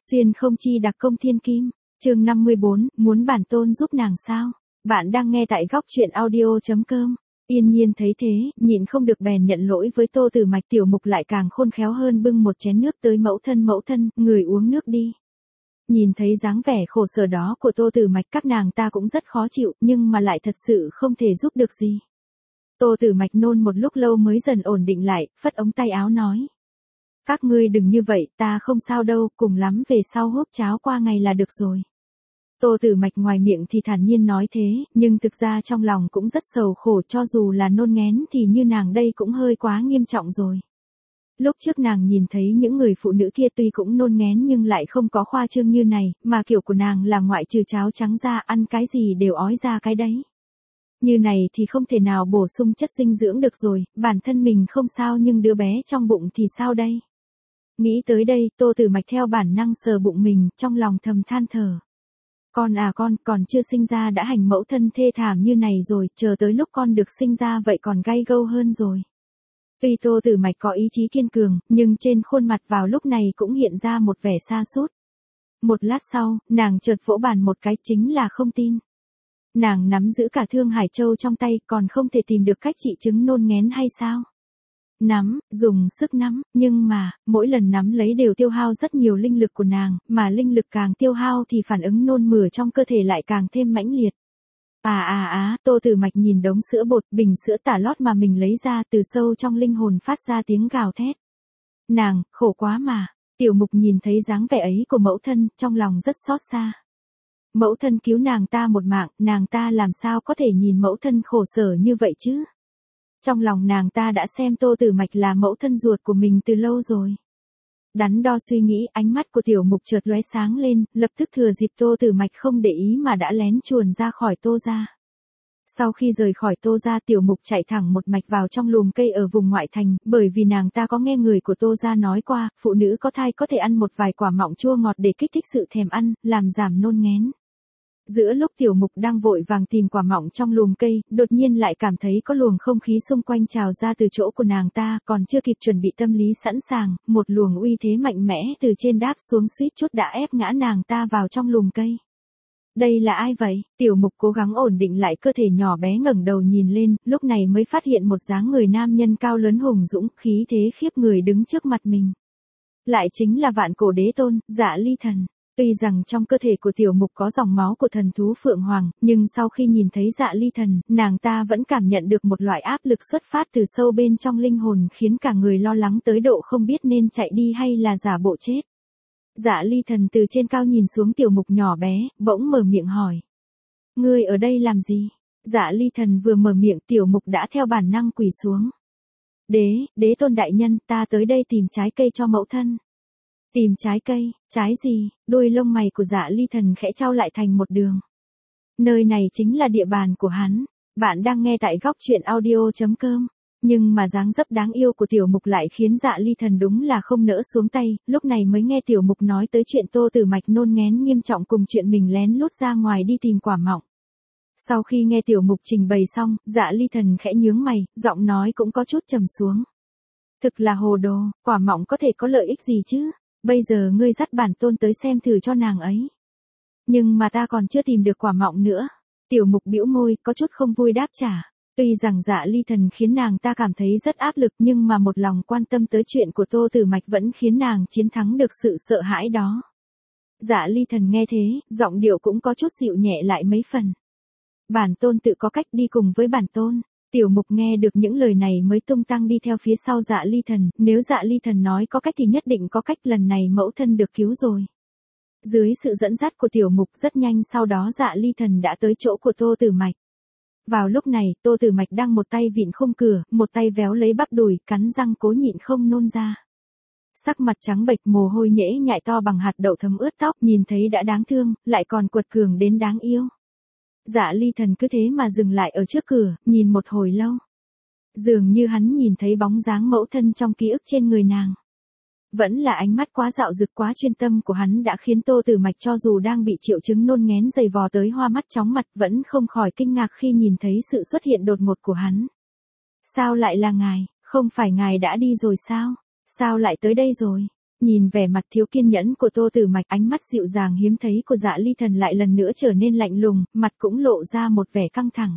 Xuyên không chi đặc công thiên kim, chương 54, muốn bản tôn giúp nàng sao? Bạn đang nghe tại góc truyện audio.com. Yên Nhiên thấy thế, nhịn không được bèn nhận lỗi với Tô Tử Mạch. Tiểu Mục lại càng khôn khéo hơn, bưng một chén nước tới mẫu thân, người uống nước đi. Nhìn thấy dáng vẻ khổ sở đó của Tô Tử Mạch, các nàng ta cũng rất khó chịu, nhưng mà lại thật sự không thể giúp được gì. Tô Tử Mạch nôn một lúc lâu mới dần ổn định lại, phất ống tay áo nói. Các ngươi đừng như vậy, ta không sao đâu, cùng lắm về sau húp cháo qua ngày là được rồi. Tô Tử Mạch ngoài miệng thì thản nhiên nói thế, nhưng thực ra trong lòng cũng rất sầu khổ, cho dù là nôn ngén thì như nàng đây cũng hơi quá nghiêm trọng rồi. Lúc trước nàng nhìn thấy những người phụ nữ kia tuy cũng nôn ngén nhưng lại không có khoa trương như này, mà kiểu của nàng là ngoại trừ cháo trắng ra ăn cái gì đều ói ra cái đấy. Như này thì không thể nào bổ sung chất dinh dưỡng được rồi, bản thân mình không sao nhưng đứa bé trong bụng thì sao đây? Nghĩ tới đây, Tô Tử Mạch theo bản năng sờ bụng mình, trong lòng thầm than thở. Con à con, còn chưa sinh ra đã hành mẫu thân thê thảm như này rồi, chờ tới lúc con được sinh ra vậy còn gay gâu hơn rồi. Tuy Tô Tử Mạch có ý chí kiên cường, nhưng trên khuôn mặt vào lúc này cũng hiện ra một vẻ sa sút. Một lát sau, nàng chợt vỗ bàn một cái, chính là không tin. Nàng nắm giữ cả Thương Hải Châu trong tay, còn không thể tìm được cách trị chứng nôn ngén hay sao? Nắm, dùng sức nắm, nhưng mà, mỗi lần nắm lấy đều tiêu hao rất nhiều linh lực của nàng, mà linh lực càng tiêu hao thì phản ứng nôn mửa trong cơ thể lại càng thêm mãnh liệt. Tô Tử Mạch nhìn đống sữa bột, bình sữa tả lót mà mình lấy ra, từ sâu trong linh hồn phát ra tiếng gào thét. Nàng, khổ quá mà. Tiểu Mục nhìn thấy dáng vẻ ấy của mẫu thân, trong lòng rất xót xa. Mẫu thân cứu nàng ta một mạng, nàng ta làm sao có thể nhìn mẫu thân khổ sở như vậy chứ? Trong lòng nàng ta đã xem Tô Tử Mạch là mẫu thân ruột của mình từ lâu rồi. Đắn đo suy nghĩ, ánh mắt của Tiểu Mục chợt lóe sáng lên, lập tức thừa dịp Tô Tử Mạch không để ý mà đã lén chuồn ra khỏi Tô gia. Sau khi rời khỏi Tô gia, Tiểu Mục chạy thẳng một mạch vào trong lùm cây ở vùng ngoại thành, bởi vì nàng ta có nghe người của Tô gia nói qua, phụ nữ có thai có thể ăn một vài quả mọng chua ngọt để kích thích sự thèm ăn, làm giảm nôn ngén. Giữa lúc Tiểu Mục đang vội vàng tìm quả mọng trong lùm cây, đột nhiên lại cảm thấy có luồng không khí xung quanh trào ra từ chỗ của nàng ta, còn chưa kịp chuẩn bị tâm lý sẵn sàng, một luồng uy thế mạnh mẽ từ trên đáp xuống suýt chút đã ép ngã nàng ta vào trong lùm cây. Đây là ai vậy? Tiểu Mục cố gắng ổn định lại cơ thể nhỏ bé, ngẩng đầu nhìn lên, lúc này mới phát hiện một dáng người nam nhân cao lớn hùng dũng, khí thế khiếp người đứng trước mặt mình. Lại chính là Vạn Cổ Đế Tôn, Dạ Ly Thần. Tuy rằng trong cơ thể của Tiểu Mục có dòng máu của thần thú Phượng Hoàng, nhưng sau khi nhìn thấy Dạ Ly Thần, nàng ta vẫn cảm nhận được một loại áp lực xuất phát từ sâu bên trong linh hồn, khiến cả người lo lắng tới độ không biết nên chạy đi hay là giả bộ chết. Dạ Ly Thần từ trên cao nhìn xuống Tiểu Mục nhỏ bé, bỗng mở miệng hỏi. Ngươi ở đây làm gì? Dạ Ly Thần vừa mở miệng, Tiểu Mục đã theo bản năng quỳ xuống. Đế tôn đại nhân, ta tới đây tìm trái cây cho mẫu thân. Tìm trái cây, trái gì? Đôi lông mày của Dạ Ly Thần khẽ chau lại thành một đường. Nơi này chính là địa bàn của hắn. Bạn đang nghe tại góc truyện audio.com. Nhưng mà dáng dấp đáng yêu của Tiểu Mục lại khiến Dạ Ly Thần đúng là không nỡ xuống tay, lúc này mới nghe Tiểu Mục nói tới chuyện Tô Tử Mạch nôn ngén nghiêm trọng cùng chuyện mình lén lút ra ngoài đi tìm quả mọng. Sau khi nghe Tiểu Mục trình bày xong, Dạ Ly Thần khẽ nhướng mày, giọng nói cũng có chút trầm xuống. Thực là hồ đồ, quả mọng có thể có lợi ích gì chứ? Bây giờ ngươi dắt bản tôn tới xem thử cho nàng ấy. Nhưng mà ta còn chưa tìm được quả mọng nữa. Tiểu Mục bĩu môi, có chút không vui đáp trả. Tuy rằng Dạ Ly Thần khiến nàng ta cảm thấy rất áp lực, nhưng mà một lòng quan tâm tới chuyện của Tô Tử Mạch vẫn khiến nàng chiến thắng được sự sợ hãi đó. Dạ Ly Thần nghe thế, giọng điệu cũng có chút dịu nhẹ lại mấy phần. Bản tôn tự có cách, đi cùng với bản tôn. Tiểu Mục nghe được những lời này mới tung tăng đi theo phía sau Dạ Ly Thần, nếu Dạ Ly Thần nói có cách thì nhất định có cách, lần này mẫu thân được cứu rồi. Dưới sự dẫn dắt của Tiểu Mục, rất nhanh sau đó Dạ Ly Thần đã tới chỗ của Tô Tử Mạch. Vào lúc này, Tô Tử Mạch đang một tay vịn khung cửa, một tay véo lấy bắp đùi, cắn răng cố nhịn không nôn ra. Sắc mặt trắng bệch, mồ hôi nhễ nhại to bằng hạt đậu thấm ướt tóc, nhìn thấy đã đáng thương, lại còn quật cường đến đáng yêu. Dạ Ly Thần cứ thế mà dừng lại ở trước cửa, nhìn một hồi lâu. Dường như hắn nhìn thấy bóng dáng mẫu thân trong ký ức trên người nàng. Vẫn là ánh mắt quá dạo dực, quá chuyên tâm của hắn đã khiến Tô Tử Mạch cho dù đang bị triệu chứng nôn ngén dày vò tới hoa mắt chóng mặt vẫn không khỏi kinh ngạc khi nhìn thấy sự xuất hiện đột ngột của hắn. Sao lại là ngài? Không phải ngài đã đi rồi sao? Sao lại tới đây rồi? Nhìn vẻ mặt thiếu kiên nhẫn của Tô Tử Mạch, ánh mắt dịu dàng hiếm thấy của Dạ Ly Thần lại lần nữa trở nên lạnh lùng, mặt cũng lộ ra một vẻ căng thẳng.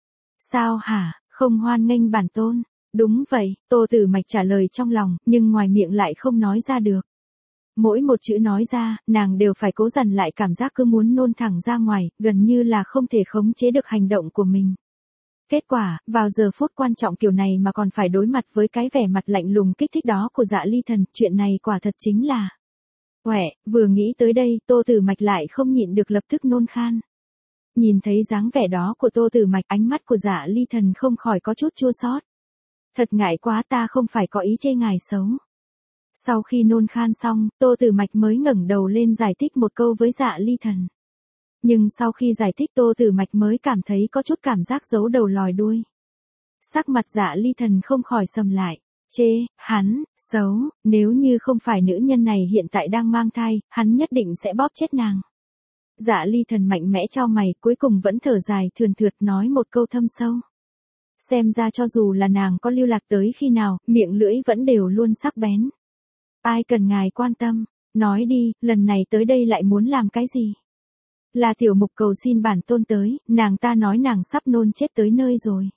Sao hả, không hoan nghênh bản tôn? Đúng vậy, Tô Tử Mạch trả lời trong lòng, nhưng ngoài miệng lại không nói ra được. Mỗi một chữ nói ra, nàng đều phải cố dằn lại cảm giác cứ muốn nôn thẳng ra ngoài, gần như là không thể khống chế được hành động của mình. Kết quả, vào giờ phút quan trọng kiểu này mà còn phải đối mặt với cái vẻ mặt lạnh lùng kích thích đó của Dạ Ly Thần, chuyện này quả thật chính là... Uể, vừa nghĩ tới đây, Tô Tử Mạch lại không nhịn được lập tức nôn khan. Nhìn thấy dáng vẻ đó của Tô Tử Mạch, ánh mắt của Dạ Ly Thần không khỏi có chút chua xót. Thật ngại quá, ta không phải có ý chê ngài xấu. Sau khi nôn khan xong, Tô Tử Mạch mới ngẩng đầu lên giải thích một câu với Dạ Ly Thần. Nhưng sau khi giải thích, Tô Tử Mạch mới cảm thấy có chút cảm giác giấu đầu lòi đuôi. Sắc mặt Dạ Ly Thần không khỏi sầm lại. Chê, hắn, xấu, nếu như không phải nữ nhân này hiện tại đang mang thai, hắn nhất định sẽ bóp chết nàng. Dạ Ly Thần mạnh mẽ chau mày, cuối cùng vẫn thở dài thườn thượt nói một câu thâm sâu. Xem ra cho dù là nàng có lưu lạc tới khi nào, miệng lưỡi vẫn đều luôn sắc bén. Ai cần ngài quan tâm, nói đi, lần này tới đây lại muốn làm cái gì? Là tiểu mục cầu xin bản tôn tới, nàng ta nói nàng sắp nôn chết tới nơi rồi.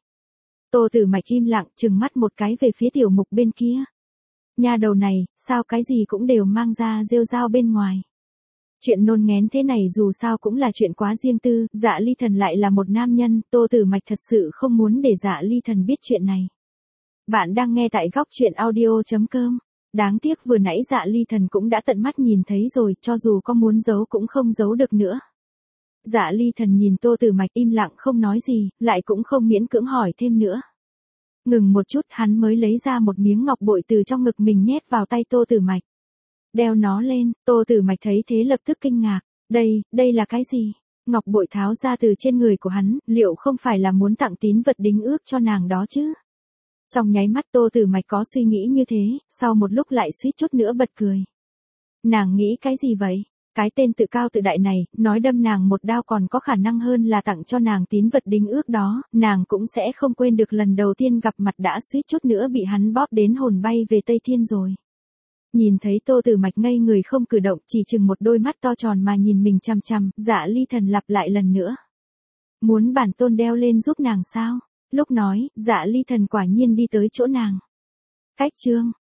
Tô Tử Mạch im lặng, trừng mắt một cái về phía tiểu mục bên kia. Nha đầu này, sao cái gì cũng đều mang ra rêu rao bên ngoài. Chuyện nôn nghén thế này dù sao cũng là chuyện quá riêng tư, Dạ Ly Thần lại là một nam nhân, Tô Tử Mạch thật sự không muốn để Dạ Ly Thần biết chuyện này. Bạn đang nghe tại góc truyện audio.com. Đáng tiếc vừa nãy Dạ Ly Thần cũng đã tận mắt nhìn thấy rồi, cho dù có muốn giấu cũng không giấu được nữa. Dạ Ly Thần nhìn Tô Tử Mạch im lặng không nói gì, lại cũng không miễn cưỡng hỏi thêm nữa. Ngừng một chút, hắn mới lấy ra một miếng ngọc bội từ trong ngực mình nhét vào tay Tô Tử Mạch. Đeo nó lên, Tô Tử Mạch thấy thế lập tức kinh ngạc. Đây là cái gì? Ngọc bội tháo ra từ trên người của hắn, liệu không phải là muốn tặng tín vật đính ước cho nàng đó chứ? Trong nháy mắt Tô Tử Mạch có suy nghĩ như thế, sau một lúc lại suýt chút nữa bật cười. Nàng nghĩ cái gì vậy? Cái tên tự cao tự đại này, nói đâm nàng một đao còn có khả năng hơn là tặng cho nàng tín vật đính ước đó, nàng cũng sẽ không quên được lần đầu tiên gặp mặt đã suýt chút nữa bị hắn bóp đến hồn bay về Tây Thiên rồi. Nhìn thấy Tô Tử Mạch ngây người không cử động, chỉ chừng một đôi mắt to tròn mà nhìn mình chằm chằm, Dạ Ly Thần lặp lại lần nữa. Muốn bản tôn đeo lên giúp nàng sao? Lúc nói, Dạ Ly Thần quả nhiên đi tới chỗ nàng. Cách chương